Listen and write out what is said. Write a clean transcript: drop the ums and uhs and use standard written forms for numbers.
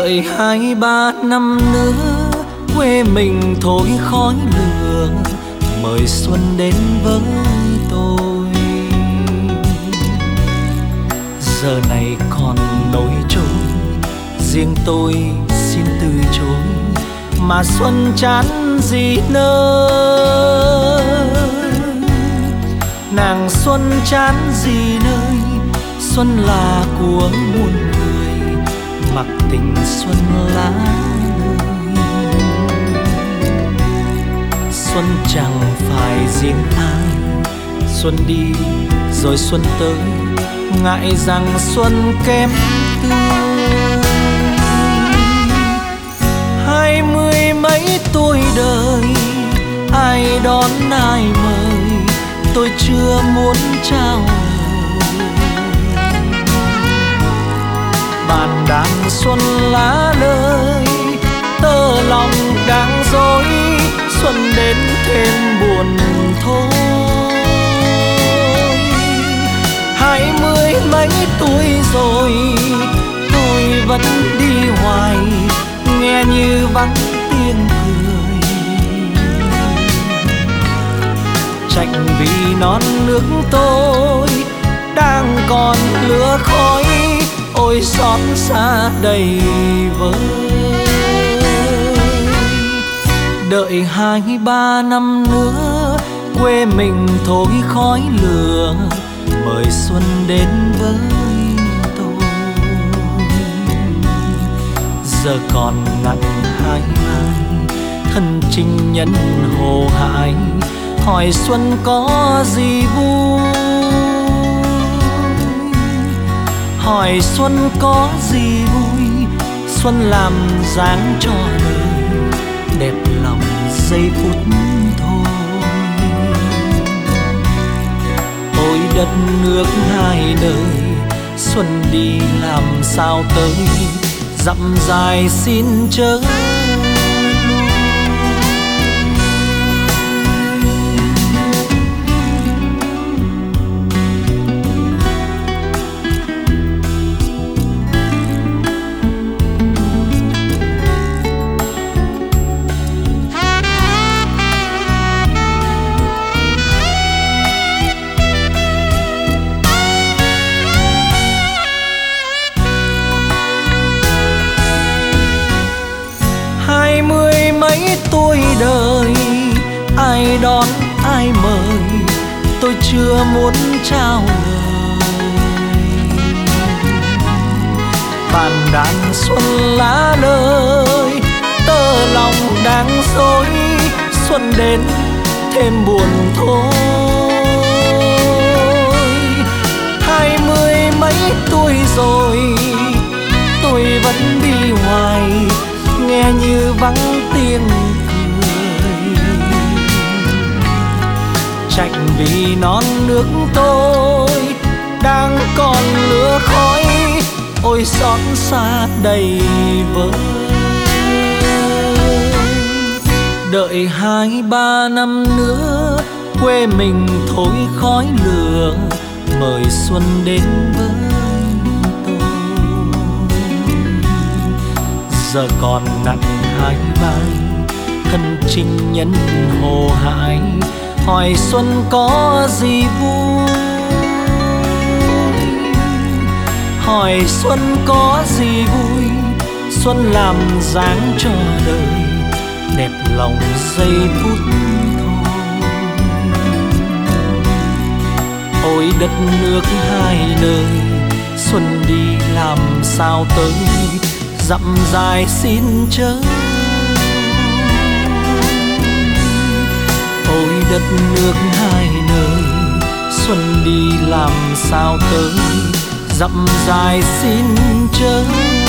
Đợi 2-3 năm nữa quê mình thổi khói lửa, mời xuân đến với tôi. Giờ này còn nỗi trôi, riêng tôi xin từ chối, mà xuân chán gì nơi. Nàng xuân chán gì nơi, xuân là của muôn người, mặc tình xuân lá đời. Xuân chẳng phải riêng ai, xuân đi rồi xuân tới, ngại rằng xuân kém tươi. 20 mấy tuổi đời, ai đón ai mời, tôi chưa muốn trao lời. Bàn đàn xuân lá lời, tơ lòng đang dối, xuân đến thêm buồn thôi. 20 mấy tuổi rồi, tôi vẫn đi hoài, nghe như vắng tiếng cười. Trách vì non nước tôi đang còn lửa khói, ôi xót xa đầy vơi. Đợi 2-3 năm nữa quê mình thổi khói lửa, mời xuân đến với tôi. Giờ còn nặng hai ai, thân trinh nhân hồ hại, hỏi xuân có gì vui, hỏi xuân có gì vui. Xuân làm dáng cho đời, đẹp lòng giây phút thôi. Ôi đất nước hai nơi, xuân đi làm sao tới, dặm dài xin chớ. 20 mấy tuổi đời, ai đón ai mời, tôi chưa muốn trao lời. Bàn đàn xuân lá lời, tơ lòng đang dối, xuân đến thêm buồn thôi. 20 mấy tuổi rồi, tôi vẫn đi hoài, nghe như vắng tiếng cười. Trách vì non nước tôi đang còn lửa khói, ôi xót xa đầy vơi. Đợi 2-3 năm nữa quê mình thổi khói lửa, mời xuân đến với tôi. Giờ còn nặng hai vai, thân trinh nhân hồ hại, hỏi xuân có gì vui, hỏi xuân có gì vui. Xuân làm dáng cho đời, đẹp lòng giây phút thôi. Ôi đất nước hai nơi, xuân đi làm sao tới, dặm dài xin chớ. Ôi đất nước hai nơi, xuân đi làm sao tới, dặm dài xin chớ.